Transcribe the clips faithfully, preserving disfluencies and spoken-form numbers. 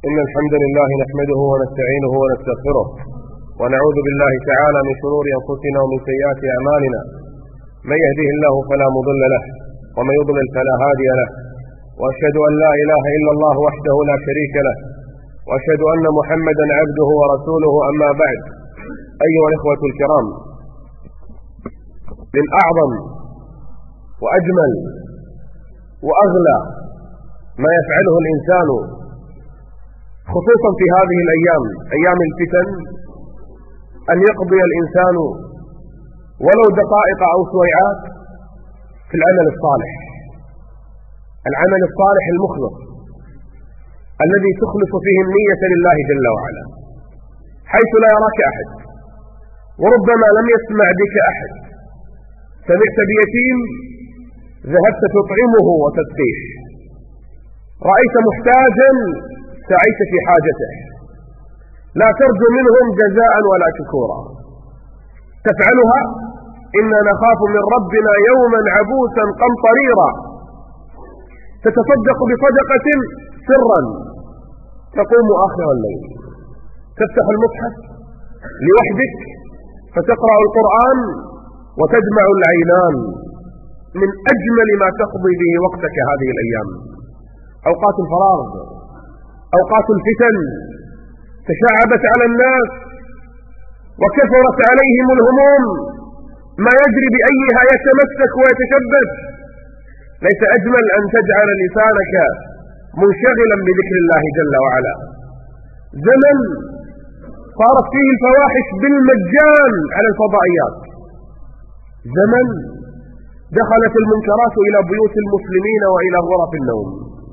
إن الحمد لله نحمده ونستعينه ونستغفره ونعوذ بالله تعالى من شرور أنفسنا ومن سيئات أعمالنا. من يهده الله فلا مضل له ومن يضلل فلا هادي له، وأشهد أن لا إله إلا الله وحده لا شريك له، وأشهد أن محمدا عبده ورسوله. أما بعد، أيها الإخوة الكرام، من أعظم وأجمل وأغلى ما يفعله الإنسان خصوصا في هذه الأيام، أيام الفتن، أن يقضي الإنسان ولو دقائق أو سويعات في العمل الصالح، العمل الصالح المخلص الذي تخلص فيه النية لله جل وعلا، حيث لا يراك أحد، وربما لم يسمع بك أحد، سمعت بيتيم ذهبت تطعمه وتسقيه، رأيت محتاجا سعيت في حاجته، لا ترجو منهم جزاء ولا شكورا، تفعلها إنا نخاف من ربنا يوما عبوسا قمطريرا. تتصدق بصدقة سرا، تقوم آخر الليل، تفتح المصحف لوحدك فتقرأ القرآن وتدمع العينان، من أجمل ما تقضي به وقتك هذه الأيام. أوقات الفراغ، أوقات الفتن تشعبت على الناس وكثرت عليهم الهموم، ما يجري بأيها يتمسك ويتشبث. ليس أجمل أن تجعل لسانك منشغلا بذكر الله جل وعلا. زمن صارت فيه الفواحش بالمجان على الفضائيات، زمن دخلت المنكرات إلى بيوت المسلمين وإلى غرف النوم،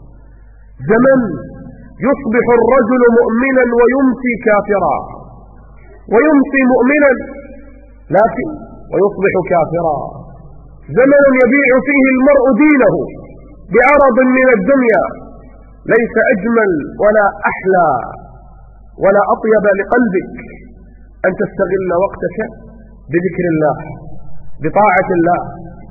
زمن يصبح الرجل مؤمنا ويمسي كافرا، ويمسي مؤمنا لكن ويصبح كافرا، زمن يبيع فيه المرء دينه بعرض من الدنيا. ليس أجمل ولا أحلى ولا أطيب لقلبك أن تستغل وقتك بذكر الله، بطاعة الله،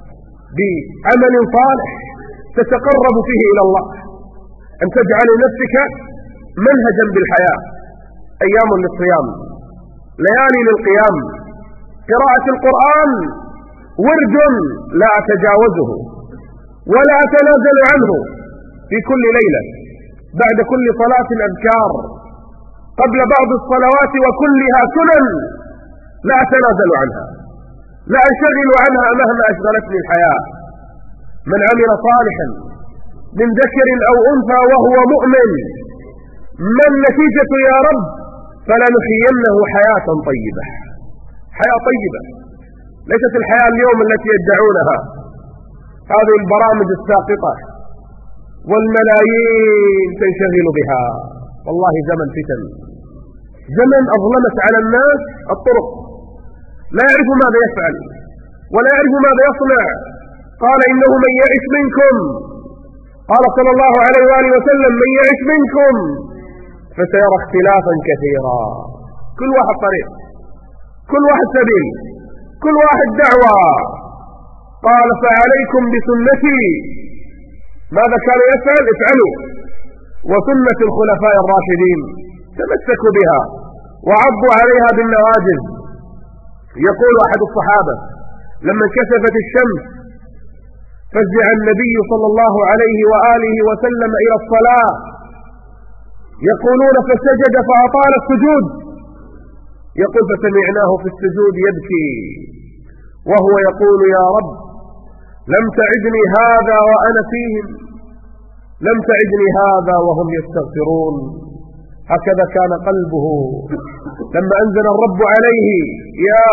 بعمل صالح تتقرب فيه إلى الله، أن تجعل نفسك منهجا بالحياة. أيام للصيام، ليالي للقيام، قراءة القرآن ورد لا أتجاوزه ولا أتنازل عنه في كل ليلة، بعد كل صلاة الأذكار، قبل بعض الصلوات، وكلها سنن لا أتنازل عنها، لا أنشغل عنها مهما أشغلتني الحياة. من عمل صالحا من ذكر أو أنثى وهو مؤمن، ما النتيجة يا رب؟ فلنحيينه حياة طيبة. حياة طيبة ليست الحياة اليوم التي يدعونها هذه البرامج الساقطة والملايين تنشغل بها. والله زمن فتن، زمن أظلمت على الناس الطرق، لا يعرف ماذا يفعل ولا يعرف ماذا يصنع. قال إنه من يعش منكم، قال صلى الله عليه وآله وسلم من يعش منكم فسيرى اختلافا كثيرا. كل واحد طريق، كل واحد سبيل، كل واحد دعوة. قال فعليكم بسنتي، ماذا كان يفعل؟ افعلوا، وسنة الخلفاء الراشدين تمسكوا بها وعضوا عليها بالنواجذ. يقول أحد الصحابة لما انكسفت الشمس فزع النبي صلى الله عليه وآله وسلم إلى الصلاة، يقولون فسجد فأطال السجود، يقول فسمعناه في السجود يبكي وهو يقول يا رب لم تعدني هذا وأنا فيهم، لم تعدني هذا وهم يستغفرون. هكذا كان قلبه لما أنزل الرب عليه يا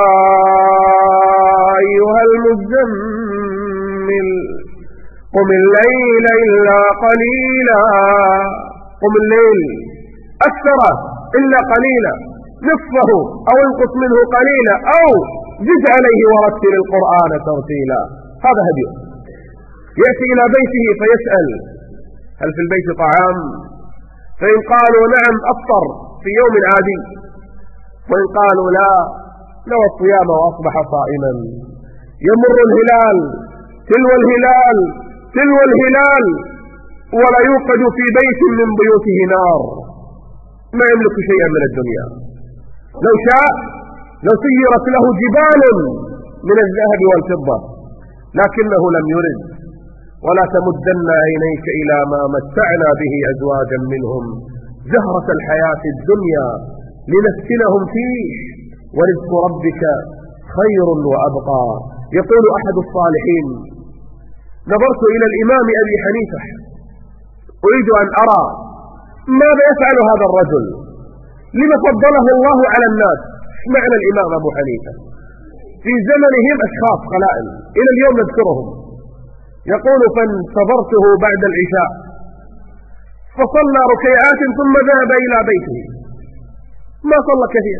أيها المزمل قم الليل إلا قليلا، قم الليل أكثر إلا قليلا، نصفه أو انقص منه قليلا أو زد عليه ورتل القرآن ترتيلا. هذا هديه. يأتي إلى بيته فيسأل هل في البيت طعام؟ فإن قالوا نعم أفطر في يوم عادي، وإن قالوا لا نوى الصيام وأصبح صائما. يمر الهلال تلو الهلال تلو الهلال ولا يوقد في بيت من بيوته نار، ما يملك شيئا من الدنيا. لو شاء لو سيرت له جبال من الذهب والفضة، لكنه لم يرد. ولا تمدن عينيك إلى ما متعنا به أزواجا منهم زهرة الحياة الدنيا لنفتنهم فيه ورزق ربك خير وأبقى. يقول أحد الصالحين: نظرت إلى الإمام أبي حنيفة أريد أن أرى ماذا يفعل هذا الرجل، لما فضله الله على الناس. معنى الإمام أبو حنيفة في زمنهم أشخاص قلائل إلى اليوم نذكرهم. يقول: فانتظرته بعد العشاء فصلى ركيعات ثم ذهب إلى بيته، ما صلى كثير.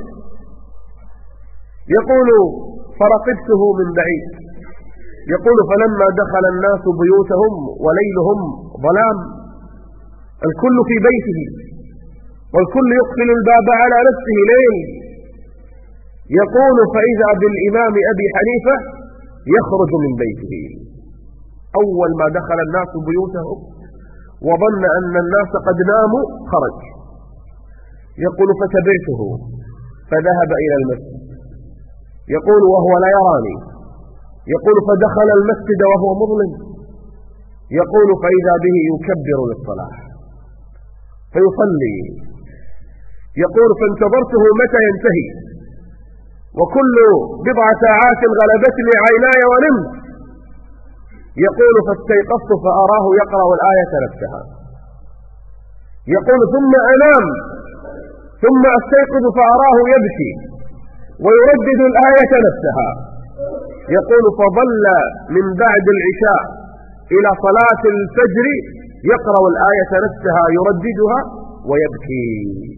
يقول: فرقبته من بعيد. يقول: فلما دخل الناس بيوتهم وليلهم ظلام، الكل في بيته والكل يقفل الباب على نفسه ليل. يقول: فإذا بالإمام أبي حنيفة يخرج من بيته. أول ما دخل الناس بيوتهم وظن أن الناس قد ناموا خرج. يقول: فتبعته فذهب إلى المسجد. يقول: وهو لا يراني. يقول: فدخل المسجد وهو مظلم. يقول: فإذا به يكبر للصلاة فيصلي. يقول: فانتظرته متى ينتهي، وكل بضع ساعات غلبتني عيناي ونمت. يقول: فاستيقظت فأراه يقرأ الآية نفسها. يقول: ثم أنام ثم أستيقظ فأراه يبكي ويردد الآية نفسها. يقول: فظل من بعد العشاء إلى صلاة الفجر يقرأ الآية نفسها يرددها ويبكي.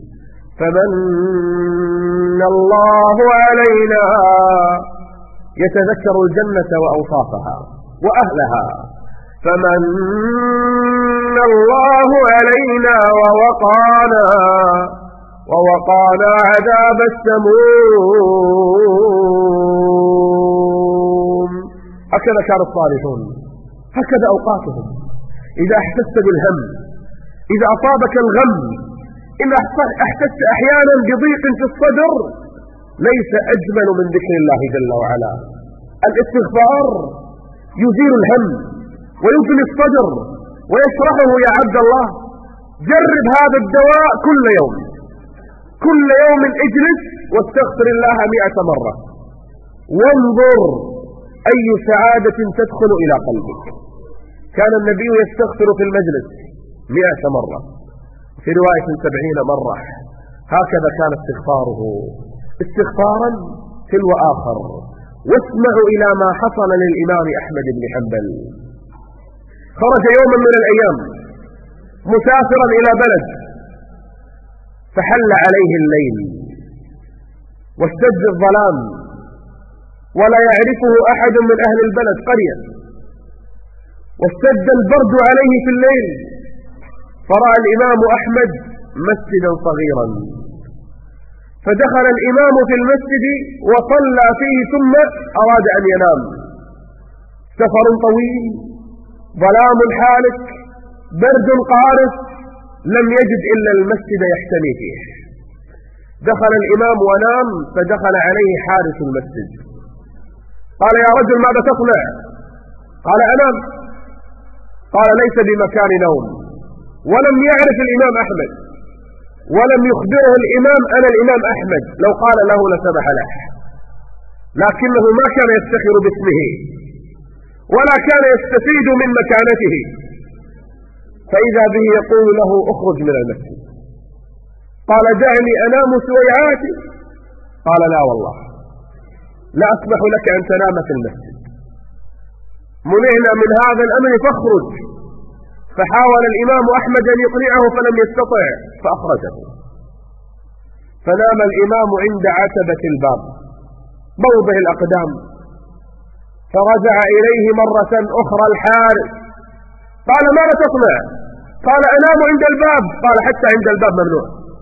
فمن الله علينا، يتذكر الجنة وأوصافها وأهلها. فمن الله علينا ووقانا ووقانا عذاب السموم. هكذا كان الصالحون، هكذا أوقاتهم. إذا احسست بالهم، إذا أصابك الغم، إن احسست أحيانا بضيق في الصدر، ليس أجمل من ذكر الله جل وعلا. الاستغفار يزيل الهم ويمثل الصدر ويشرحه. يا عبد الله، جرب هذا الدواء كل يوم، كل يوم اجلس واستغفر الله مئة مرة، وانظر أي سعادة تدخل إلى قلبك. كان النبي يستغفر في المجلس مئة مرة، في رواية سبعين مرة. هكذا كان استغفاره، استغفارا تلو آخر. واسمعوا إلى ما حصل للإمام أحمد بن حنبل. خرج يوما من الأيام مسافرا إلى بلد، فحل عليه الليل واشتد الظلام ولا يعرفه أحد من أهل البلد قرية، واشتد البرد عليه في الليل. فرأى الإمام أحمد مسجدا صغيرا، فدخل الإمام في المسجد وصلى فيه ثم أراد أن ينام. سفر طويل، ظلام حالك، برد قارس، لم يجد إلا المسجد يحتمي فيه. دخل الإمام ونام، فدخل عليه حارس المسجد قال: يا رجل ماذا تصنع؟ قال: أنام. قال: ليس بمكان نوم. ولم يعرف الإمام أحمد ولم يخبره الإمام أنا الإمام أحمد، لو قال له لسمح له، لكنه ما كان يفتخر باسمه ولا كان يستفيد من مكانته. فإذا به يقول له: اخرج من المسجد. قال: دعني أنام سويعاتي. قال: لا والله، لا أسمح لك أن تنام في المسجد، منعنا من هذا الأمر فاخرج. فحاول الإمام أحمد أن يقنعه فلم يستطع فأخرجه. فنام الإمام عند عتبة الباب موضع الأقدام، فرجع إليه مرة أخرى الحارس قال: ماذا تصنع؟ قال: أنام عند الباب. قال: حتى عند الباب ممنوع.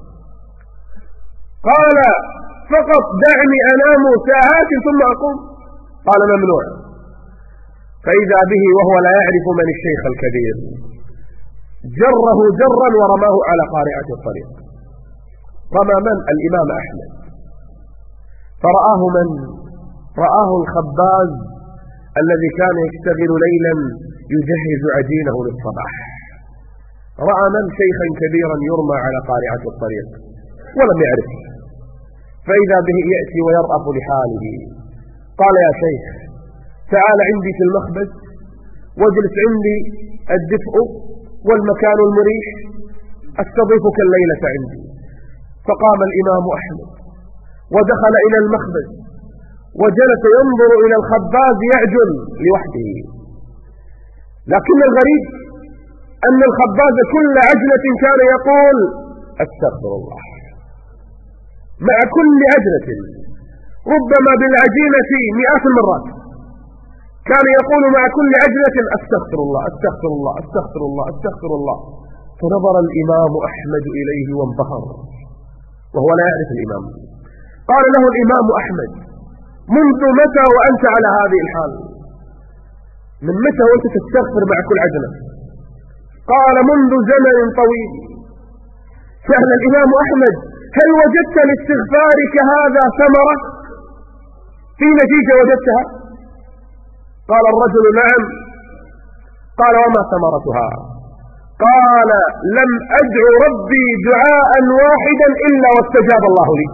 قال: فقط دعني أنام ساعات ثم أقوم. قال: ممنوع. فإذا به وهو لا يعرف من الشيخ الكبير جره جرا ورماه على قارعة الطريق. رمى من؟ الإمام أحمد. فرآه من؟ رآه الخباز الذي كان يشتغل ليلا يجهز عجينه للصباح. رأى من؟ شيخا كبيرا يرمى على قارعة الطريق ولم يعرف، فإذا به يأتي ويرأف لحاله. قال: يا شيخ، تعال عندي في المخبز واجلس عندي، الدفء والمكان المريح، أستضيفك الليلة عندي. فقام الإمام أحمد ودخل إلى المخبز وجلس ينظر إلى الخباز يعجن لوحده. لكن الغريب أن الخباز كل عجلة كان يقول: أستغفر الله. مع كل عجلة، ربما بالعجينة مئات المرات، كان يقول مع كل عجلة: أستغفر الله أستغفر الله أستغفر الله أستغفر الله. فنظر الإمام أحمد إليه وانبهر، وهو لا يعرف الإمام. قال له الإمام أحمد: منذ متى وأنت على هذه الحال؟ من متى وأنت تستغفر مع كل عجلة؟ قال: منذ زمن طويل. سأل الإمام أحمد: هل وجدت لاستغفارك هذا ثمرة؟ في نتيجة وجدتها؟ قال الرجل: نعم. قال: وما ثمرتها؟ قال: لم أدعو ربي دعاء واحدا إلا واستجاب الله لي.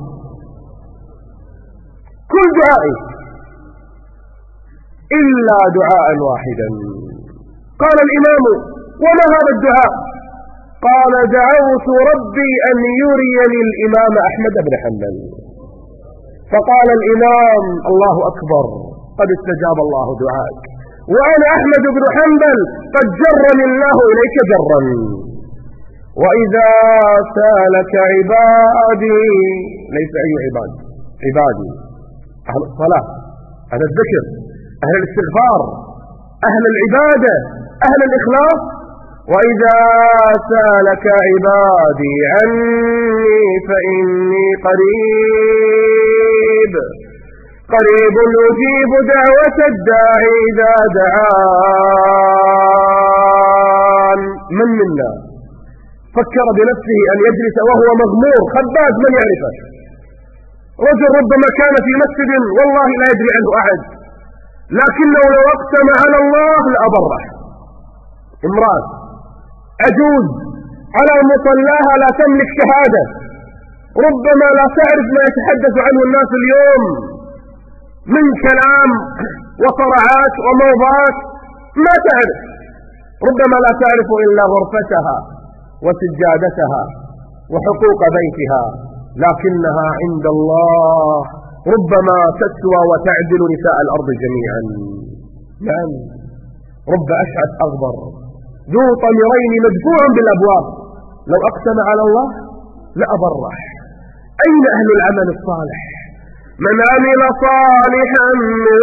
كل دعائي إلا دعاء واحدا. قال الإمام: وما هذا الدعاء؟ قال: دعوت ربي أن يريني الإمام أحمد بن حنبل. فقال الإمام: الله أكبر، قد استجاب الله دعاءك، وأنا أحمد بن حنبل قد جرني الله إليك جرا. وإذا سالك عبادي، ليس أي عباد، عبادي أهل الصلاة، أهل الذكر، أهل الاستغفار، أهل العبادة، أهل الإخلاص. وإذا سالك عبادي عني فإني قريب قريب أجيب دعوة الداعي إذا دعان. من منا فكر بنفسه أن يجلس وهو مغمور خباز من يعرفه؟ رجل ربما كان في مسجد والله لا يدري عنه أحد، لكنه لو أقسم على الله لأبره. امرأة عجوز على مصلاها لا تملك شهادة، ربما لا تعرف ما يتحدث عنه الناس اليوم من كلام وصرعات وموضات، ما تعرف، ربما لا تعرف إلا غرفتها وسجادتها وحقوق بيتها، لكنها عند الله ربما تسوى وتعدل نساء الأرض جميعا. نعم، رب أشعث أغبر ذو طمرين مدفوع بالأبواب، لو أقسم على الله لأبره. أين أهل العمل الصالح؟ من عمل صالحا من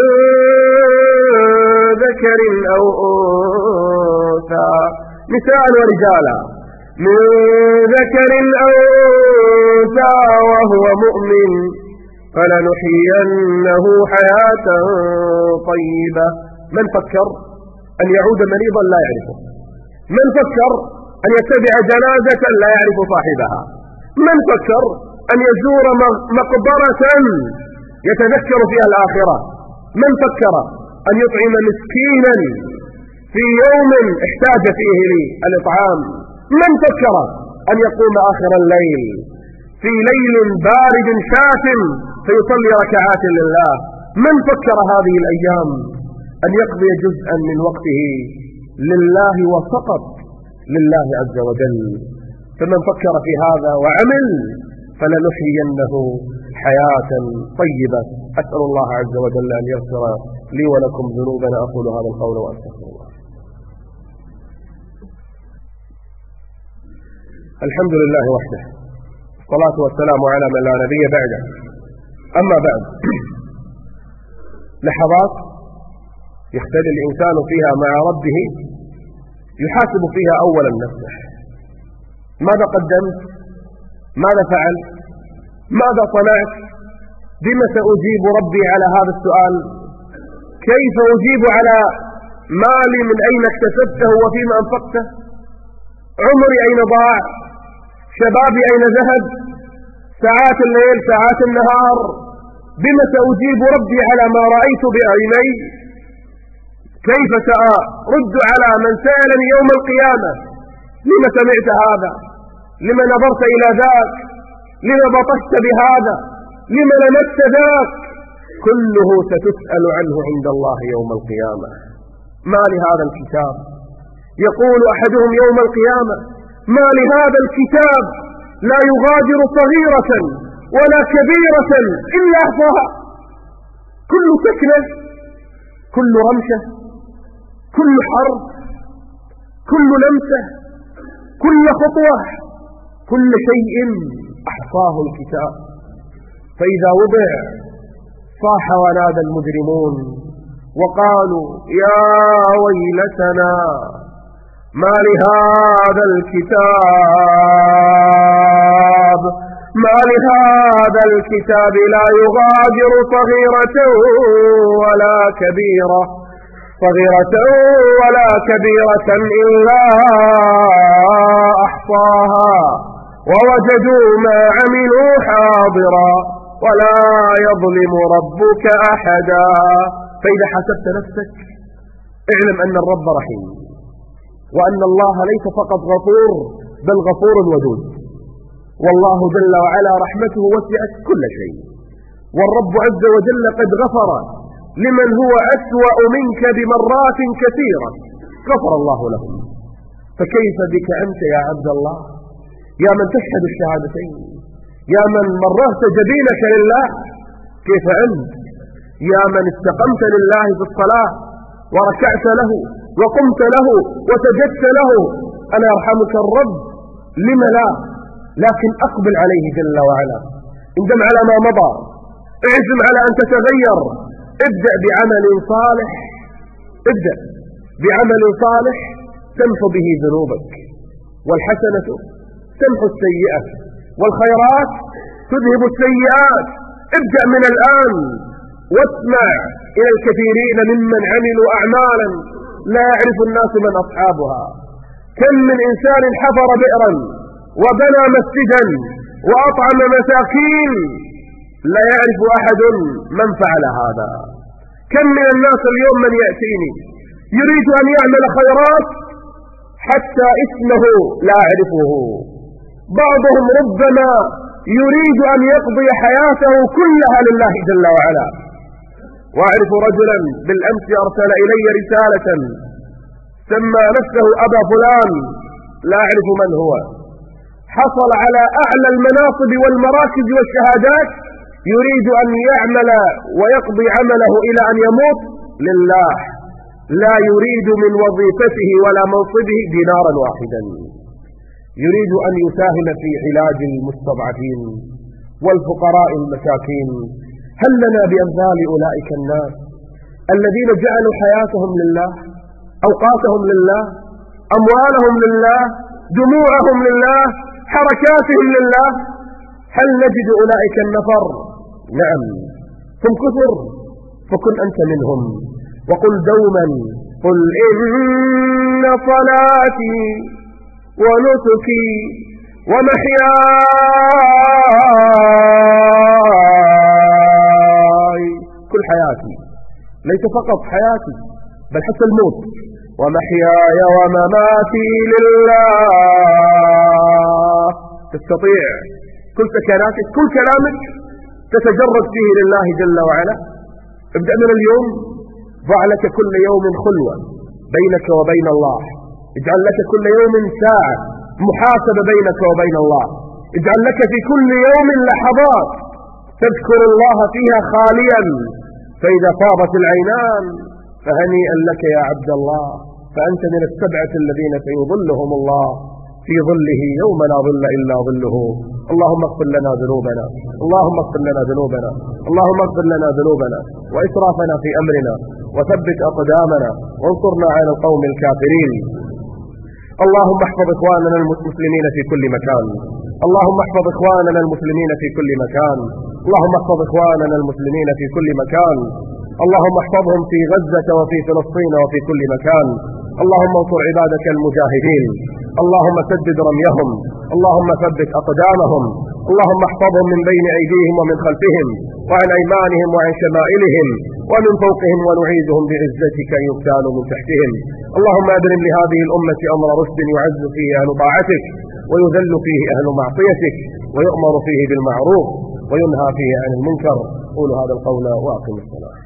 ذكر أو أنثى، نساء ورجالا، من ذكر أو أنثى وهو مؤمن فلنحيينه حياة طيبة. من فكر أن يعود مريضا لا يعرفه؟ من فكر أن يتبع جنازة لا يعرف صاحبها؟ من فكر أن يزور مقبرة يتذكر فيها الآخرة؟ من فكر أن يطعم مسكينا في يوم احتاج فيه الإطعام؟ من فكر أن يقوم آخر الليل في ليل بارد شاتم فيصلي ركعات لله؟ من فكر هذه الأيام أن يقضي جزءا من وقته لله وفقط لله عز وجل؟ فمن فكر في هذا وعمل فلنحيينه حياة طيبة. أسأل الله عز وجل أن يغفر لي ولكم ذنوبنا. أقول هذا القول وأستغفر الله. الحمد لله وحده، الصلاة والسلام على من لا نبي بعده. أما بعد، لحظات يختلي الإنسان فيها مع ربه يحاسب فيها أولا نفسه: ماذا قدمت؟ ماذا فعلت؟ ماذا صنعت؟ بما سأجيب ربي على هذا السؤال؟ كيف أجيب على مالي؟ من أين اكتسبته وفيما أنفقته؟ عمري أين ضاع؟ شبابي أين ذهب؟ ساعات الليل ساعات النهار، بما سأجيب ربي على ما رأيت بعيني؟ كيف سأرد على من سألني يوم القيامة لما سمعت هذا؟ لما نظرت إلى ذاك؟ لما بطشت بهذا؟ لما لمست ذاك؟ كله ستسأل عنه عند الله يوم القيامة. ما لهذا الكتاب؟ يقول أحدهم يوم القيامة: ما لهذا الكتاب لا يغادر صغيرة ولا كبيرة إلا أحصاها. كل سكنة، كل رمشة، كل حرف، كل لمسة، كل خطوة، كل شيء أحصاه الكتاب. فإذا وضع صاح ونادى المجرمون وقالوا: يا ويلتنا ما لهذا الكتاب ما لهذا الكتاب لا يغادر صغيرة ولا كبيرة صغيرة ولا كبيرة إلا أحصاها ووجدوا ما عملوا حاضرا ولا يظلم ربك أحدا. فإذا حسبت نفسك اعلم أن الرب رحيم، وأن الله ليس فقط غفور بل غفور ودود، والله جل وعلا رحمته وسعت كل شيء، والرب عز وجل قد غفر لمن هو أسوأ منك بمرات كثيرة، غفر الله لهم. فكيف بك أنت يا عبد الله، يا من تشهد الشهادتين، يا من مررت جبينك لله؟ كيف أنت يا من استقمت لله في الصلاة وركعت له وقمت له وسجدت له؟ أنا يرحمك الرب، لم لا؟ لكن أقبل عليه جل وعلا، اندم على ما مضى، اعزم على أن تتغير، ابدأ بعمل صالح، ابدأ بعمل صالح تمحو به ذنوبك، والحسنة تمحو السيئة، والخيرات تذهب السيئات. ابدأ من الآن واسمع إلى الكثيرين ممن عملوا أعمالا لا يعرف الناس من أصحابها. كم من إنسان حفر بئرا وبنى مسجدا وأطعم مساكين لا يعرف أحد من فعل هذا. كم من الناس اليوم من يأتيني يريد أن يعمل خيرات حتى اسمه لا أعرفه. بعضهم ربما يريد أن يقضي حياته كلها لله جل وعلا. وأعرف رجلا بالأمس أرسل إلي رسالة سمى نفسه أبا فلان، لا أعرف من هو، حصل على أعلى المناصب والمراكز والشهادات، يريد أن يعمل ويقضي عمله إلى أن يموت لله، لا يريد من وظيفته ولا منصبه دينارا واحدا، يريد أن يساهم في علاج المستضعفين والفقراء المساكين. هل لنا بأمثال أولئك الناس الذين جعلوا حياتهم لله، أوقاتهم لله، أموالهم لله، دموعهم لله، حركاتهم لله؟ هل نجد أولئك النفر؟ نعم، هم كثر، فكن أنت منهم. وقل دوما: قل إن صلاتي ونسكي ومحياي، كل حياتي، ليس فقط حياتي بل حتى الموت، ومحياي ومماتي لله. تستطيع كل سكناتك، كل كلامك تتجرد فيه لله جل وعلا. ابدأ من اليوم، ضع لك كل يوم خلوة بينك وبين الله، اجعل لك كل يوم ساعة محاسبة بينك وبين الله، اجعل لك في كل يوم لحظات تذكر الله فيها خاليا، فإذا طابت العينان فهنيئا لك يا عبد الله، فأنت من السبعة الذين سيظلهم الله في ظله يوم لا ظل إلا ظله. اللهم اغفر لنا ذنوبنا، اللهم اغفر لنا ذنوبنا، اللهم اغفر لنا ذنوبنا وإسرافنا في أمرنا، وثبت أقدامنا وانصرنا على القوم الكافرين. اللهم احفظ إخواننا المسلمين في كل مكان، اللهم احفظ إخواننا المسلمين في كل مكان، اللهم احفظ إخواننا المسلمين في كل مكان، اللهم احفظهم في غزة وفي فلسطين وفي كل مكان، اللهم انصر عبادك المجاهدين، اللهم سدد رميهم، اللهم ثبت أقدامهم، اللهم احفظهم من بين أيديهم ومن خلفهم وعن أيمانهم وعن شمائلهم ومن فوقهم، ونعيذهم بعزتك أن يغتالوا من تحتهم. اللهم أبرم لهذه الأمة أمر رشد يعز فيه أهل طاعتك ويذل فيه أهل معصيتك ويؤمر فيه بالمعروف وينهى فيه عن المنكر. قولوا هذا القول وأقم الصلاة.